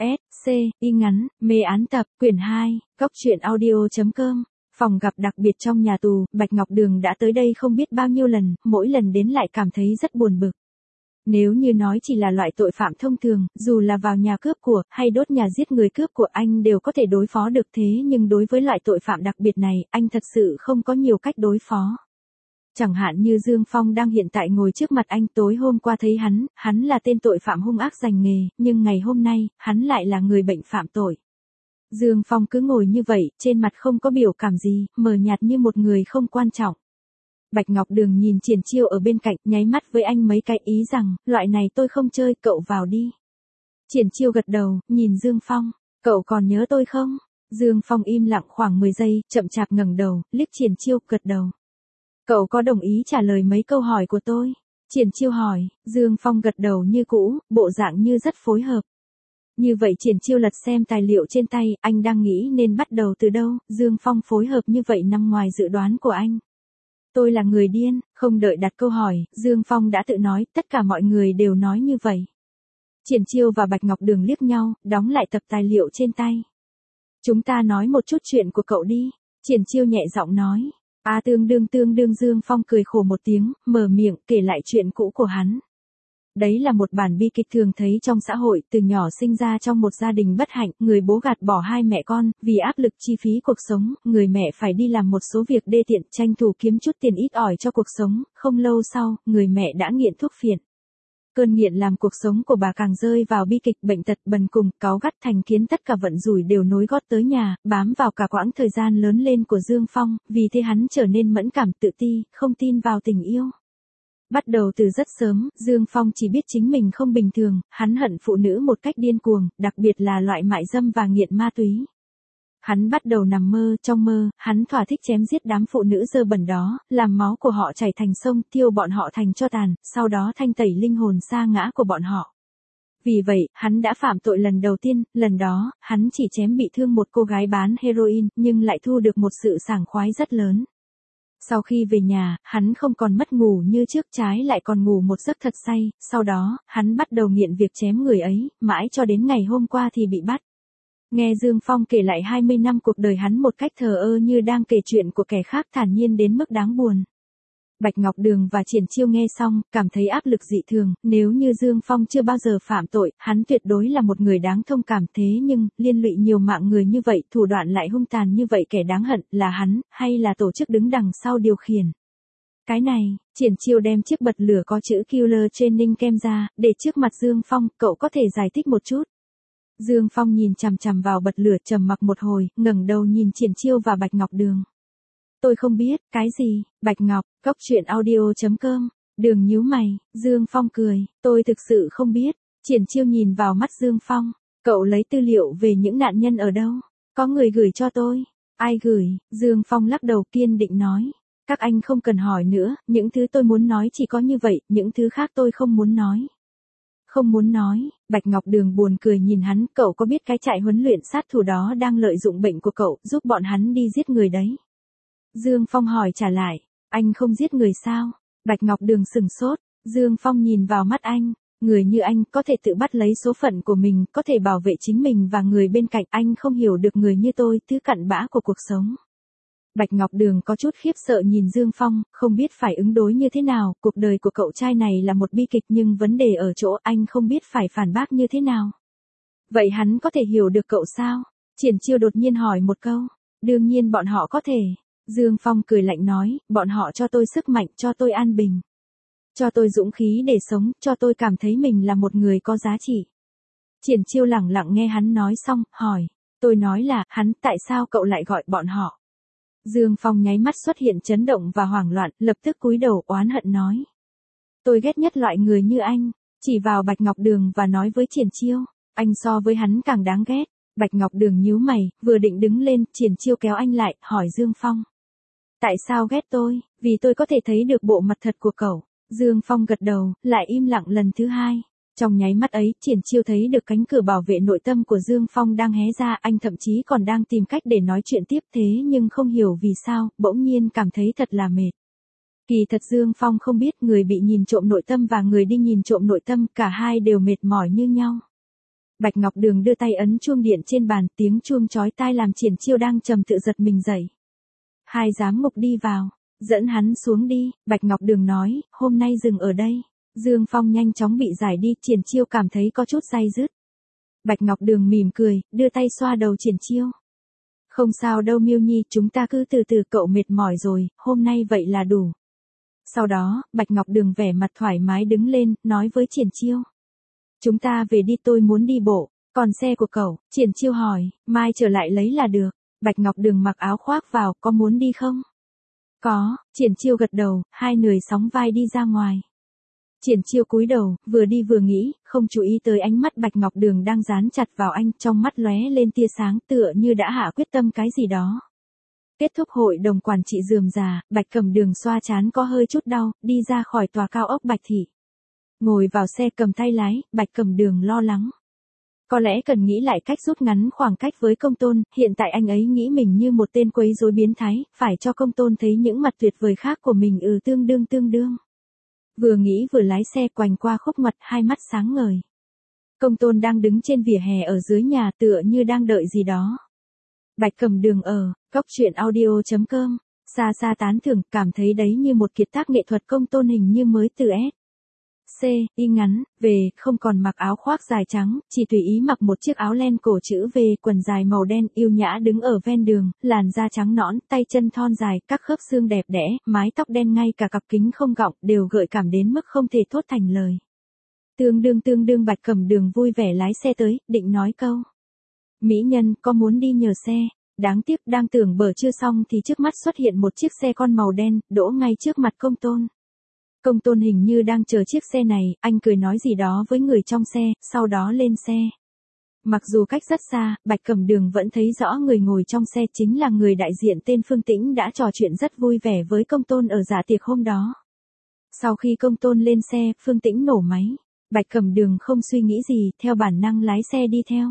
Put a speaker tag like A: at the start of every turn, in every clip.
A: S, C, Y ngắn, mê án tập, quyển 2, Cốc truyện audio.com. Phòng gặp đặc biệt trong nhà tù, Bạch Ngọc Đường đã tới đây không biết bao nhiêu lần, mỗi lần đến lại cảm thấy rất buồn bực. Nếu như nói chỉ là loại tội phạm thông thường, dù là vào nhà cướp của, hay đốt nhà giết người cướp của anh đều có thể đối phó được, thế nhưng đối với loại tội phạm đặc biệt này, anh thật sự không có nhiều cách đối phó. Chẳng hạn như Dương Phong đang hiện tại ngồi trước mặt anh, tối hôm qua thấy hắn là tên tội phạm hung ác giành nghề, nhưng ngày hôm nay, hắn lại là người bệnh phạm tội. Dương Phong cứ ngồi như vậy, trên mặt không có biểu cảm gì, mờ nhạt như một người không quan trọng. Bạch Ngọc Đường nhìn Triển Chiêu ở bên cạnh, nháy mắt với anh mấy cái ý rằng, loại này tôi không chơi, cậu vào đi. Triển Chiêu gật đầu, nhìn Dương Phong, cậu còn nhớ tôi không? Dương Phong im lặng khoảng 10 giây, chậm chạp ngẩng đầu, liếc Triển Chiêu, gật đầu. Cậu có đồng ý trả lời mấy câu hỏi của tôi? Triển Chiêu hỏi, Dương Phong gật đầu như cũ, bộ dạng như rất phối hợp. Như vậy Triển Chiêu lật xem tài liệu trên tay, anh đang nghĩ nên bắt đầu từ đâu, Dương Phong phối hợp như vậy nằm ngoài dự đoán của anh. Tôi là người điên, không đợi đặt câu hỏi, Dương Phong đã tự nói, tất cả mọi người đều nói như vậy. Triển Chiêu và Bạch Ngọc Đường liếc nhau, đóng lại tập tài liệu trên tay. Chúng ta nói một chút chuyện của cậu đi, Triển Chiêu nhẹ giọng nói. Tương đương Dương Phong cười khổ một tiếng, mở miệng kể lại chuyện cũ của hắn. Đấy là một bản bi kịch thường thấy trong xã hội, từ nhỏ sinh ra trong một gia đình bất hạnh, người bố gạt bỏ hai mẹ con, vì áp lực chi phí cuộc sống, người mẹ phải đi làm một số việc đê tiện, tranh thủ kiếm chút tiền ít ỏi cho cuộc sống, không lâu sau, người mẹ đã nghiện thuốc phiện. Cơn nghiện làm cuộc sống của bà càng rơi vào bi kịch, bệnh tật, bần cùng, cáu gắt, thành kiến, tất cả vận rủi đều nối gót tới nhà, bám vào cả quãng thời gian lớn lên của Dương Phong, vì thế hắn trở nên mẫn cảm, tự ti, không tin vào tình yêu. Bắt đầu từ rất sớm, Dương Phong chỉ biết chính mình không bình thường, hắn hận phụ nữ một cách điên cuồng, đặc biệt là loại mại dâm và nghiện ma túy. Hắn bắt đầu nằm mơ, trong mơ, hắn thỏa thích chém giết đám phụ nữ dơ bẩn đó, làm máu của họ chảy thành sông, thiêu bọn họ thành tro tàn, sau đó thanh tẩy linh hồn sa ngã của bọn họ. Vì vậy, hắn đã phạm tội lần đầu tiên, lần đó, hắn chỉ chém bị thương một cô gái bán heroin, nhưng lại thu được một sự sảng khoái rất lớn. Sau khi về nhà, hắn không còn mất ngủ như trước, trái lại còn ngủ một giấc thật say, sau đó, hắn bắt đầu nghiện việc chém người ấy, mãi cho đến ngày hôm qua thì bị bắt. Nghe Dương Phong kể lại 20 năm cuộc đời hắn một cách thờ ơ như đang kể chuyện của kẻ khác, thản nhiên đến mức đáng buồn. Bạch Ngọc Đường và Triển Chiêu nghe xong, cảm thấy áp lực dị thường, nếu như Dương Phong chưa bao giờ phạm tội, hắn tuyệt đối là một người đáng thông cảm, thế nhưng, liên lụy nhiều mạng người như vậy, thủ đoạn lại hung tàn như vậy, kẻ đáng hận, là hắn, hay là tổ chức đứng đằng sau điều khiển? Cái này, Triển Chiêu đem chiếc bật lửa có chữ Killer Training Camp ra, để trước mặt Dương Phong, cậu có thể giải thích một chút. Dương Phong nhìn chằm chằm vào bật lửa, trầm mặc một hồi, ngẩng đầu nhìn Triển Chiêu và Bạch Ngọc Đường. Tôi không biết, cái gì? Bạch Ngọc, Cốc truyện audio.com. Đường nhíu mày, Dương Phong cười, tôi thực sự không biết. Triển Chiêu nhìn vào mắt Dương Phong, cậu lấy tư liệu về những nạn nhân ở đâu? Có người gửi cho tôi. Ai gửi? Dương Phong lắc đầu, kiên định nói. Các anh không cần hỏi nữa, những thứ tôi muốn nói chỉ có như vậy, những thứ khác tôi không muốn nói. Không muốn nói, Bạch Ngọc Đường buồn cười nhìn hắn, cậu có biết cái trại huấn luyện sát thủ đó đang lợi dụng bệnh của cậu, giúp bọn hắn đi giết người đấy? Dương Phong hỏi trả lại, anh không giết người sao? Bạch Ngọc Đường sừng sốt, Dương Phong nhìn vào mắt anh, người như anh có thể tự bắt lấy số phận của mình, có thể bảo vệ chính mình và người bên cạnh, anh không hiểu được người như tôi, thứ cặn bã của cuộc sống. Bạch Ngọc Đường có chút khiếp sợ nhìn Dương Phong, không biết phải ứng đối như thế nào, cuộc đời của cậu trai này là một bi kịch, nhưng vấn đề ở chỗ anh không biết phải phản bác như thế nào. Vậy hắn có thể hiểu được cậu sao? Triển Chiêu đột nhiên hỏi một câu. Đương nhiên bọn họ có thể. Dương Phong cười lạnh nói, bọn họ cho tôi sức mạnh, cho tôi an bình. Cho tôi dũng khí để sống, cho tôi cảm thấy mình là một người có giá trị. Triển Chiêu lẳng lặng nghe hắn nói xong, hỏi. Tôi nói là, tại sao cậu lại gọi bọn họ? Dương Phong nháy mắt xuất hiện chấn động và hoảng loạn, lập tức cúi đầu oán hận nói. Tôi ghét nhất loại người như anh, chỉ vào Bạch Ngọc Đường và nói với Triển Chiêu, anh so với hắn càng đáng ghét. Bạch Ngọc Đường nhíu mày, vừa định đứng lên, Triển Chiêu kéo anh lại, hỏi Dương Phong. Tại sao ghét tôi? Vì tôi có thể thấy được bộ mặt thật của cậu. Dương Phong gật đầu, lại im lặng lần thứ hai. Trong nháy mắt ấy, Triển Chiêu thấy được cánh cửa bảo vệ nội tâm của Dương Phong đang hé ra, anh thậm chí còn đang tìm cách để nói chuyện tiếp, thế nhưng không hiểu vì sao, bỗng nhiên cảm thấy thật là mệt. Kỳ thật Dương Phong không biết, người bị nhìn trộm nội tâm và người đi nhìn trộm nội tâm, cả hai đều mệt mỏi như nhau. Bạch Ngọc Đường đưa tay ấn chuông điện trên bàn, tiếng chuông chói tai làm Triển Chiêu đang trầm tự giật mình dậy. Hai giám mục đi vào, dẫn hắn xuống đi, Bạch Ngọc Đường nói, hôm nay dừng ở đây. Dương Phong nhanh chóng bị giải đi, Triển Chiêu cảm thấy có chút day dứt. Bạch Ngọc Đường mỉm cười, đưa tay xoa đầu Triển Chiêu. Không sao đâu Miêu Nhi, chúng ta cứ từ từ, cậu mệt mỏi rồi, hôm nay vậy là đủ. Sau đó, Bạch Ngọc Đường vẻ mặt thoải mái đứng lên, nói với Triển Chiêu. Chúng ta về đi, tôi muốn đi bộ, còn xe của cậu, Triển Chiêu hỏi, mai trở lại lấy là được. Bạch Ngọc Đường mặc áo khoác vào, có muốn đi không? Có, Triển Chiêu gật đầu, hai người sóng vai đi ra ngoài. Triển Chiêu cúi đầu, vừa đi vừa nghĩ, không chú ý tới ánh mắt Bạch Ngọc Đường đang dán chặt vào anh, trong mắt lóe lên tia sáng tựa như đã hạ quyết tâm cái gì đó. Kết thúc hội đồng quản trị rườm rà, Bạch Cẩm Đường xoa trán có hơi chút đau, đi ra khỏi tòa cao ốc Bạch Thị. Ngồi vào xe cầm tay lái, Bạch Cẩm Đường lo lắng. Có lẽ cần nghĩ lại cách rút ngắn khoảng cách với Công Tôn, hiện tại anh ấy nghĩ mình như một tên quấy rối biến thái, phải cho Công Tôn thấy những mặt tuyệt vời khác của mình tương đương. Vừa nghĩ vừa lái xe quanh qua khúc ngoặt, hai mắt sáng ngời. Công Tôn đang đứng trên vỉa hè ở dưới nhà tựa như đang đợi gì đó. Bạch Cẩm Đường ở, coctruyện.audio.com, xa xa tán thưởng, cảm thấy đấy như một kiệt tác nghệ thuật. Công Tôn hình như mới từ y ngắn, về, không còn mặc áo khoác dài trắng, chỉ tùy ý mặc một chiếc áo len cổ chữ V, quần dài màu đen, yêu nhã đứng ở ven đường, làn da trắng nõn, tay chân thon dài, các khớp xương đẹp đẽ, mái tóc đen, ngay cả cặp kính không gọng, đều gợi cảm đến mức không thể thốt thành lời. Tương đương Bạch Cẩm Đường vui vẻ lái xe tới, định nói câu. Mỹ nhân, có muốn đi nhờ xe? Đáng tiếc, đang tưởng bở chưa xong thì trước mắt xuất hiện một chiếc xe con màu đen, đỗ ngay trước mặt Công Tôn. Công Tôn hình như đang chờ chiếc xe này, anh cười nói gì đó với người trong xe, sau đó lên xe. Mặc dù cách rất xa, Bạch Cẩm Đường vẫn thấy rõ người ngồi trong xe chính là người đại diện tên Phương Tĩnh đã trò chuyện rất vui vẻ với Công Tôn ở dạ tiệc hôm đó. Sau khi Công Tôn lên xe, Phương Tĩnh nổ máy. Bạch Cẩm Đường không suy nghĩ gì, theo bản năng lái xe đi theo.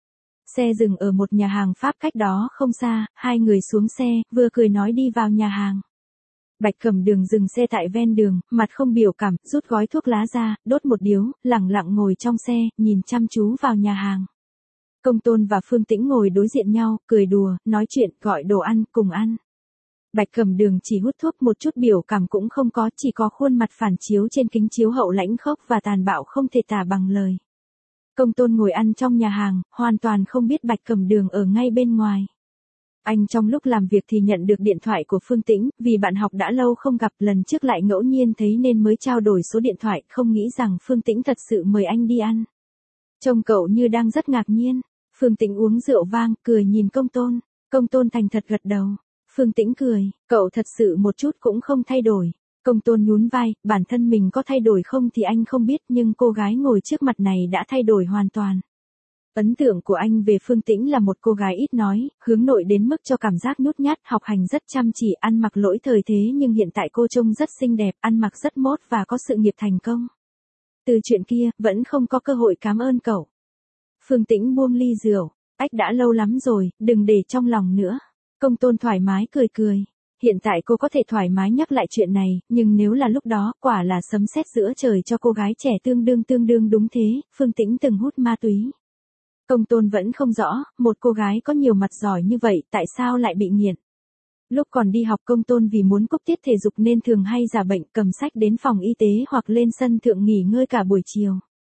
A: Xe dừng ở một nhà hàng Pháp cách đó không xa, hai người xuống xe, vừa cười nói đi vào nhà hàng. Bạch Cẩm Đường dừng xe tại ven đường, mặt không biểu cảm, rút gói thuốc lá ra, đốt một điếu, lẳng lặng ngồi trong xe, nhìn chăm chú vào nhà hàng. Công Tôn và Phương Tĩnh ngồi đối diện nhau, cười đùa, nói chuyện, gọi đồ ăn, cùng ăn. Bạch Cẩm Đường chỉ hút thuốc, một chút biểu cảm cũng không có, chỉ có khuôn mặt phản chiếu trên kính chiếu hậu lãnh khốc và tàn bạo không thể tả bằng lời. Công Tôn ngồi ăn trong nhà hàng, hoàn toàn không biết Bạch Cẩm Đường ở ngay bên ngoài. Anh trong lúc làm việc thì nhận được điện thoại của Phương Tĩnh, vì bạn học đã lâu không gặp, lần trước lại ngẫu nhiên thấy nên mới trao đổi số điện thoại, không nghĩ rằng Phương Tĩnh thật sự mời anh đi ăn. Trông cậu như đang rất ngạc nhiên. Phương Tĩnh uống rượu vang, cười nhìn Công Tôn. Công Tôn thành thật gật đầu. Phương Tĩnh cười, cậu thật sự một chút cũng không thay đổi. Công Tôn nhún vai, bản thân mình có thay đổi không thì anh không biết, nhưng cô gái ngồi trước mặt này đã thay đổi hoàn toàn. Ấn tượng của anh về Phương Tĩnh là một cô gái ít nói, hướng nội đến mức cho cảm giác nhút nhát, học hành rất chăm chỉ, ăn mặc lỗi thời thế, nhưng hiện tại cô trông rất xinh đẹp, ăn mặc rất mốt và có sự nghiệp thành công. Từ chuyện kia, vẫn không có cơ hội cảm ơn cậu. Phương Tĩnh buông ly rượu, ách đã lâu lắm rồi, đừng để trong lòng nữa. Công Tôn thoải mái cười. Hiện tại cô có thể thoải mái nhắc lại chuyện này, nhưng nếu là lúc đó, quả là sấm sét giữa trời cho cô gái trẻ tương đương đúng thế, Phương Tĩnh từng hút ma túy. Công Tôn vẫn không rõ, một cô gái có nhiều mặt giỏi như vậy, tại sao lại bị nghiện. Lúc còn đi học Công Tôn vì muốn cúp tiết thể dục nên thường hay giả bệnh, cầm sách đến phòng y tế hoặc lên sân thượng nghỉ ngơi cả buổi chiều.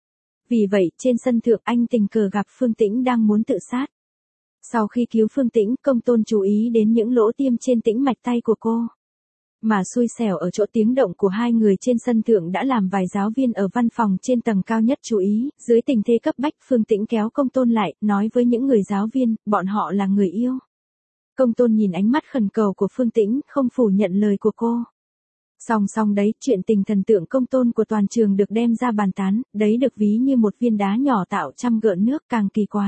A: Vì vậy, trên sân thượng anh tình cờ gặp Phương Tĩnh đang muốn tự sát. Sau khi cứu Phương Tĩnh, Công Tôn chú ý đến những lỗ tiêm trên tĩnh mạch tay của cô. Mà xui xẻo ở chỗ tiếng động của hai người trên sân thượng đã làm vài giáo viên ở văn phòng trên tầng cao nhất chú ý, dưới tình thế cấp bách Phương Tĩnh kéo Công Tôn lại, nói với những người giáo viên, bọn họ là người yêu. Công Tôn nhìn ánh mắt khẩn cầu của Phương Tĩnh, không phủ nhận lời của cô. Song đấy, chuyện tình thần tượng Công Tôn của toàn trường được đem ra bàn tán, đấy được ví như một viên đá nhỏ tạo trăm gợn nước, càng kỳ quái.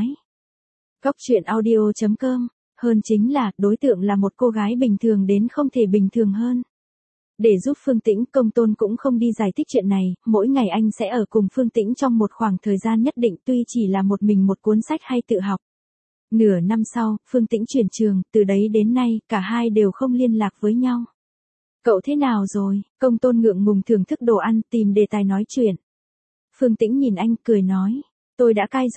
A: Coctruyện.audio.com, hơn chính là, đối tượng là một cô gái bình thường đến không thể bình thường hơn. Để giúp Phương Tĩnh, Công Tôn cũng không đi giải thích chuyện này, mỗi ngày anh sẽ ở cùng Phương Tĩnh trong một khoảng thời gian nhất định, tuy chỉ là một mình một cuốn sách hay tự học. Nửa năm sau, Phương Tĩnh chuyển trường, từ đấy đến nay, cả hai đều không liên lạc với nhau. Cậu thế nào rồi? Công Tôn ngượng ngùng thưởng thức đồ ăn, tìm đề tài nói chuyện. Phương Tĩnh nhìn anh, cười nói, tôi đã cai rồi,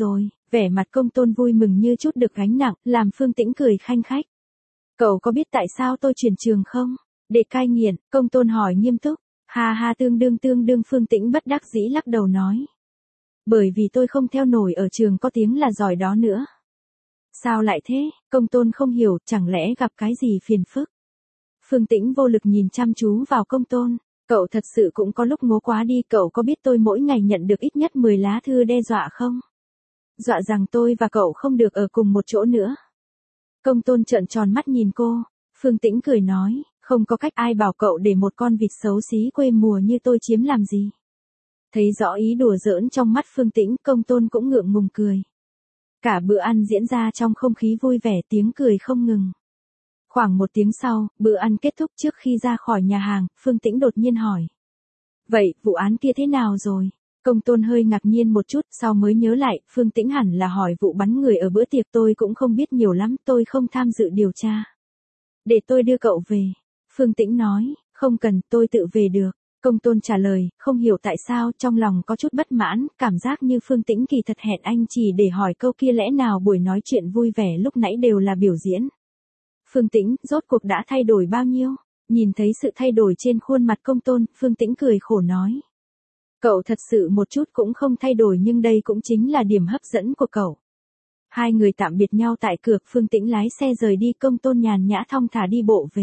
A: Vẻ mặt Công Tôn vui mừng như chút được gánh nặng, làm Phương Tĩnh cười khanh khách. Cậu có biết tại sao tôi chuyển trường không? Để cai nghiện, Công Tôn hỏi nghiêm túc. Ha ha, tương đương Phương Tĩnh bất đắc dĩ lắc đầu nói. Bởi vì tôi không theo nổi ở trường có tiếng là giỏi đó nữa. Sao lại thế? Công Tôn không hiểu, chẳng lẽ gặp cái gì phiền phức? Phương Tĩnh vô lực nhìn chăm chú vào Công Tôn. Cậu thật sự cũng có lúc ngố quá đi, cậu có biết tôi mỗi ngày nhận được ít nhất 10 lá thư đe dọa không? Dọa rằng tôi và cậu không được ở cùng một chỗ nữa. Công Tôn trợn tròn mắt nhìn cô. Phương Tĩnh cười nói, không có cách, ai bảo cậu để một con vịt xấu xí quê mùa như tôi chiếm làm gì. Thấy rõ ý đùa giỡn trong mắt Phương Tĩnh, Công Tôn cũng ngượng ngùng cười. Cả bữa ăn diễn ra trong không khí vui vẻ, tiếng cười không ngừng. Khoảng 1 tiếng sau, bữa ăn kết thúc. Trước khi ra khỏi nhà hàng, Phương Tĩnh đột nhiên hỏi. Vậy, vụ án kia thế nào rồi? Công Tôn hơi ngạc nhiên một chút, sau mới nhớ lại, Phương Tĩnh hẳn là hỏi vụ bắn người ở bữa tiệc. Tôi cũng không biết nhiều lắm, tôi không tham dự điều tra. Để tôi đưa cậu về. Phương Tĩnh nói, không cần, tôi tự về được. Công Tôn trả lời, không hiểu tại sao, trong lòng có chút bất mãn, cảm giác như Phương Tĩnh kỳ thật hẹn anh chỉ để hỏi câu kia, lẽ nào buổi nói chuyện vui vẻ lúc nãy đều là biểu diễn. Phương Tĩnh, rốt cuộc đã thay đổi bao nhiêu? Nhìn thấy sự thay đổi trên khuôn mặt Công Tôn, Phương Tĩnh cười khổ nói. Cậu thật sự một chút cũng không thay đổi, nhưng đây cũng chính là điểm hấp dẫn của cậu. Hai người tạm biệt nhau tại cửa, Phương Tĩnh lái xe rời đi, Công Tôn nhàn nhã thong thả đi bộ về.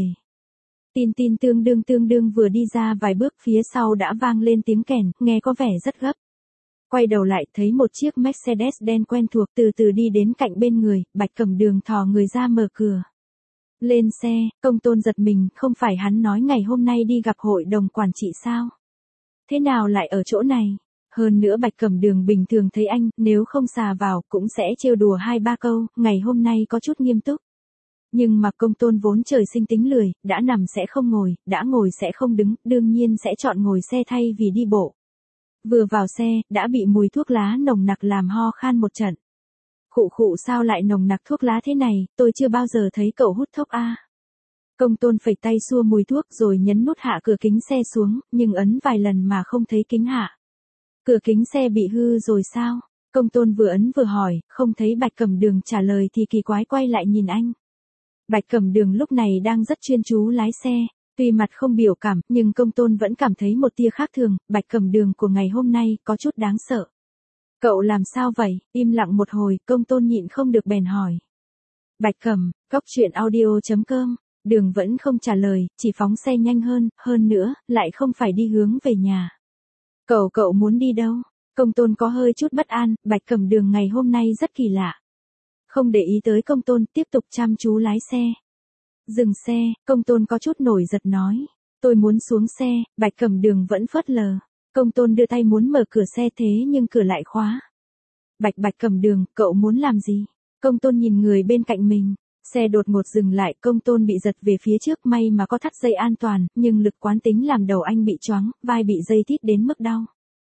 A: Tin tương đương vừa đi ra vài bước, phía sau đã vang lên tiếng kèn, nghe có vẻ rất gấp. Quay đầu lại, thấy một chiếc Mercedes đen quen thuộc từ từ đi đến cạnh bên người, Bạch Cẩm Đường thò người ra mở cửa. Lên xe, Công Tôn giật mình, không phải hắn nói ngày hôm nay đi gặp hội đồng quản trị sao? Thế nào lại ở chỗ này? Hơn nữa Bạch Cẩm Đường bình thường thấy anh, nếu không xà vào, cũng sẽ trêu đùa 2-3 câu, ngày hôm nay có chút nghiêm túc. Nhưng mà Công Tôn vốn trời sinh tính lười, đã nằm sẽ không ngồi, đã ngồi sẽ không đứng, đương nhiên sẽ chọn ngồi xe thay vì đi bộ. Vừa vào xe, đã bị mùi thuốc lá nồng nặc làm ho khan một trận. Khụ sao lại nồng nặc thuốc lá thế này, tôi chưa bao giờ thấy cậu hút thuốc a. Công Tôn phẩy tay xua mùi thuốc rồi nhấn nút hạ cửa kính xe xuống, nhưng ấn vài lần mà không thấy kính hạ. Cửa kính xe bị hư rồi sao? Công Tôn vừa ấn vừa hỏi, không thấy Bạch Cẩm Đường trả lời thì kỳ quái quay lại nhìn anh. Bạch Cẩm Đường lúc này đang rất chuyên chú lái xe, tuy mặt không biểu cảm, nhưng Công Tôn vẫn cảm thấy một tia khác thường, Bạch Cẩm Đường của ngày hôm nay có chút đáng sợ. Cậu làm sao vậy? Im lặng một hồi, Công Tôn nhịn không được bèn hỏi. Bạch Cẩm, Goctruyện.audio.com, Đường vẫn không trả lời, chỉ phóng xe nhanh hơn nữa, lại không phải đi hướng về nhà. Cậu muốn đi đâu? Công Tôn có hơi chút bất an, Bạch Cẩm Đường ngày hôm nay rất kỳ lạ. Không để ý tới Công Tôn, tiếp tục chăm chú lái xe. Dừng xe, Công Tôn có chút nổi giật nói. Tôi muốn xuống xe, Bạch Cẩm Đường vẫn phớt lờ. Công Tôn đưa tay muốn mở cửa xe thế nhưng cửa lại khóa. Bạch Cẩm Đường, cậu muốn làm gì? Công Tôn nhìn người bên cạnh mình. Xe đột ngột dừng lại, Công Tôn bị giật về phía trước, may mà có thắt dây an toàn, nhưng lực quán tính làm đầu anh bị choáng, vai bị dây thít đến mức đau.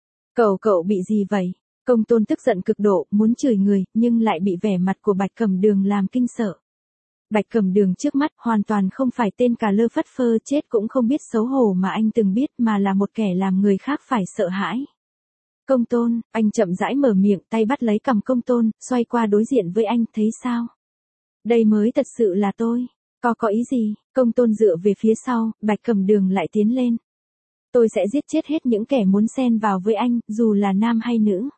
A: Cậu bị gì vậy? Công Tôn tức giận cực độ, muốn chửi người, nhưng lại bị vẻ mặt của Bạch Cẩm Đường làm kinh sợ. Bạch Cẩm Đường trước mắt hoàn toàn không phải tên cà lơ phất phơ chết cũng không biết xấu hổ mà anh từng biết, mà là một kẻ làm người khác phải sợ hãi. Công Tôn, anh chậm rãi mở miệng, tay bắt lấy cằm Công Tôn, xoay qua đối diện với anh, thấy sao? Đây mới thật sự là tôi. Có ý gì? Công Tôn dựa về phía sau, Bạch Cẩm Đường lại tiến lên. Tôi sẽ giết chết hết những kẻ muốn xen vào với anh, dù là nam hay nữ.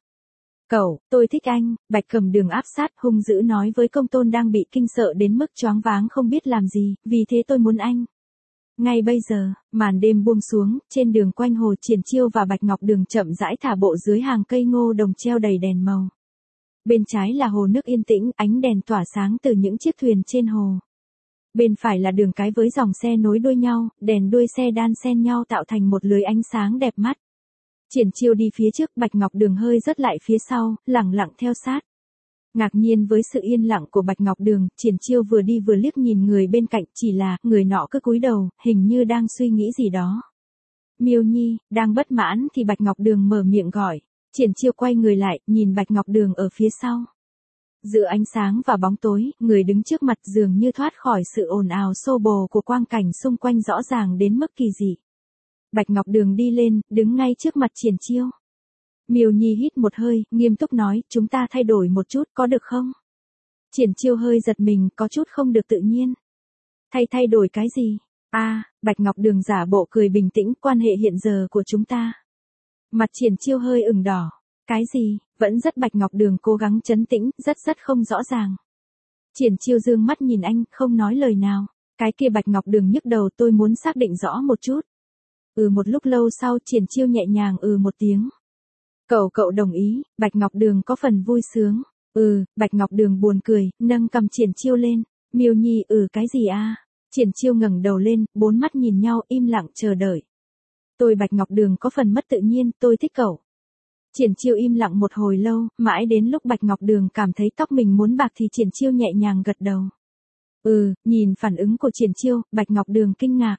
A: Tôi thích anh, Bạch Cẩm Đường áp sát hung dữ nói với Công Tôn đang bị kinh sợ đến mức choáng váng không biết làm gì, vì thế tôi muốn anh. Ngay bây giờ, màn đêm buông xuống, trên đường quanh hồ Triển Chiêu và Bạch Ngọc Đường chậm rãi thả bộ dưới hàng cây ngô đồng treo đầy đèn màu. Bên trái là hồ nước yên tĩnh, ánh đèn tỏa sáng từ những chiếc thuyền trên hồ. Bên phải là đường cái với dòng xe nối đuôi nhau, đèn đuôi xe đan xen nhau tạo thành một lưới ánh sáng đẹp mắt. Triển Chiêu đi phía trước, Bạch Ngọc Đường hơi dắt lại phía sau, lẳng lặng theo sát. Ngạc nhiên với sự yên lặng của Bạch Ngọc Đường, Triển Chiêu vừa đi vừa liếc nhìn người bên cạnh, chỉ là, người nọ cứ cúi đầu, hình như đang suy nghĩ gì đó. Miêu Nhi, đang bất mãn thì Bạch Ngọc Đường mở miệng gọi. Triển Chiêu quay người lại, nhìn Bạch Ngọc Đường ở phía sau. Giữa ánh sáng và bóng tối, người đứng trước mặt dường như thoát khỏi sự ồn ào xô bồ của quang cảnh xung quanh rõ ràng đến mức kỳ dị. Bạch Ngọc Đường đi lên, đứng ngay trước mặt Triển Chiêu. Miêu Nhi hít một hơi, nghiêm túc nói, chúng ta thay đổi một chút, có được không? Triển Chiêu hơi giật mình, có chút không được tự nhiên. Thay đổi cái gì? Bạch Ngọc Đường giả bộ cười bình tĩnh, quan hệ hiện giờ của chúng ta. Mặt Triển Chiêu hơi ửng đỏ. Cái gì? Vẫn rất Bạch Ngọc Đường cố gắng trấn tĩnh, rất không rõ ràng. Triển Chiêu dương mắt nhìn anh, không nói lời nào. Cái kia Bạch Ngọc Đường nhức đầu, tôi muốn xác định rõ một chút. Một lúc lâu sau Triển Chiêu nhẹ nhàng một tiếng. Cậu đồng ý, Bạch Ngọc Đường có phần vui sướng. Bạch Ngọc Đường buồn cười, nâng cầm Triển Chiêu lên. Miêu Nhi, cái gì a? Triển Chiêu ngẩng đầu lên, bốn mắt nhìn nhau, im lặng chờ đợi. Tôi Bạch Ngọc Đường có phần mất tự nhiên, tôi thích cậu. Triển Chiêu im lặng một hồi lâu, mãi đến lúc Bạch Ngọc Đường cảm thấy tóc mình muốn bạc thì Triển Chiêu nhẹ nhàng gật đầu. Nhìn phản ứng của Triển Chiêu, Bạch Ngọc Đường kinh ngạc.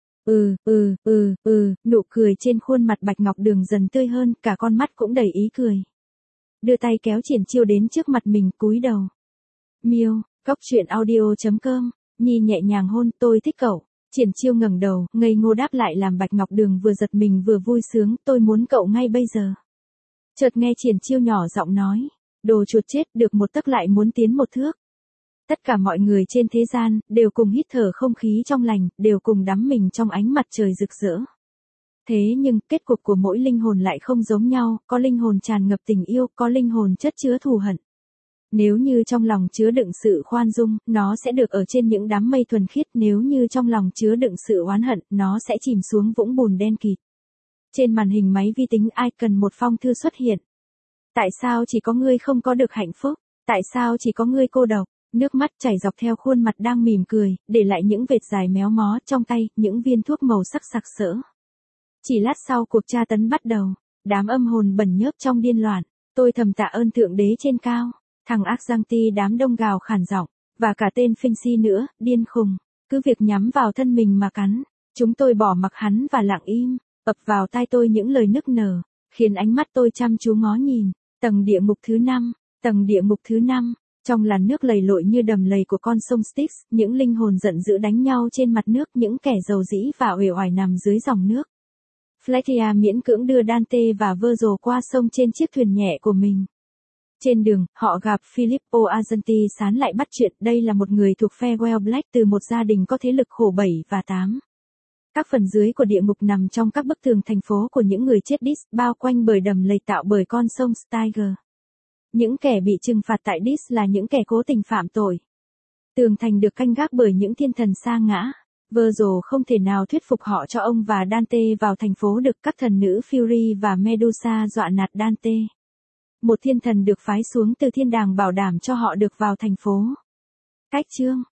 A: Nụ cười trên khuôn mặt Bạch Ngọc Đường dần tươi hơn, cả con mắt cũng đầy ý cười. Đưa tay kéo Triển Chiêu đến trước mặt mình, cúi đầu. Miêu, coctruyện.audio.com, Nhi nhẹ nhàng hôn, tôi thích cậu. Triển Chiêu ngẩng đầu, ngây ngô đáp lại làm Bạch Ngọc Đường vừa giật mình vừa vui sướng, tôi muốn cậu ngay bây giờ. Chợt nghe Triển Chiêu nhỏ giọng nói, đồ chuột chết, được một tấc lại muốn tiến một thước. Tất cả mọi người trên thế gian, đều cùng hít thở không khí trong lành, đều cùng đắm mình trong ánh mặt trời rực rỡ. Thế nhưng, kết cục của mỗi linh hồn lại không giống nhau, có linh hồn tràn ngập tình yêu, có linh hồn chất chứa thù hận. Nếu như trong lòng chứa đựng sự khoan dung, nó sẽ được ở trên những đám mây thuần khiết, nếu như trong lòng chứa đựng sự oán hận, nó sẽ chìm xuống vũng bùn đen kịt. Trên màn hình máy vi tính icon một phong thư xuất hiện. Tại sao chỉ có ngươi không có được hạnh phúc? Tại sao chỉ có ngươi cô độc? Nước mắt chảy dọc theo khuôn mặt đang mỉm cười, để lại những vệt dài méo mó trong tay, những viên thuốc màu sắc sặc sỡ. Chỉ lát sau cuộc tra tấn bắt đầu, đám âm hồn bẩn nhớp trong điên loạn, tôi thầm tạ ơn Thượng Đế trên cao, thằng ác Giang Ti đám đông gào khản giọng, và cả tên Phinh Si nữa, điên khùng, cứ việc nhắm vào thân mình mà cắn. Chúng tôi bỏ mặc hắn và lặng im, ập vào tai tôi những lời nức nở, khiến ánh mắt tôi chăm chú ngó nhìn, tầng địa ngục thứ 5, tầng địa ngục thứ 5. Trong làn nước lầy lội như đầm lầy của con sông Styx, những linh hồn giận dữ đánh nhau trên mặt nước, những kẻ giàu dĩ và uể oải nằm dưới dòng nước. Fletcher miễn cưỡng đưa Dante và Virgil qua sông trên chiếc thuyền nhẹ của mình. Trên đường, họ gặp Filippo Argenti sán lại bắt chuyện, đây là một người thuộc phe Well Black từ một gia đình có thế lực khổ 7 và 8. Các phần dưới của địa ngục nằm trong các bức tường thành phố của những người chết Dis, bao quanh bởi đầm lầy tạo bởi con sông Styger. Những kẻ bị trừng phạt tại Dis là những kẻ cố tình phạm tội. Tường thành được canh gác bởi những thiên thần sa ngã. Virgil không thể nào thuyết phục họ cho ông và Dante vào thành phố được, các thần nữ Fury và Medusa dọa nạt Dante. Một thiên thần được phái xuống từ thiên đàng bảo đảm cho họ được vào thành phố. Cách chương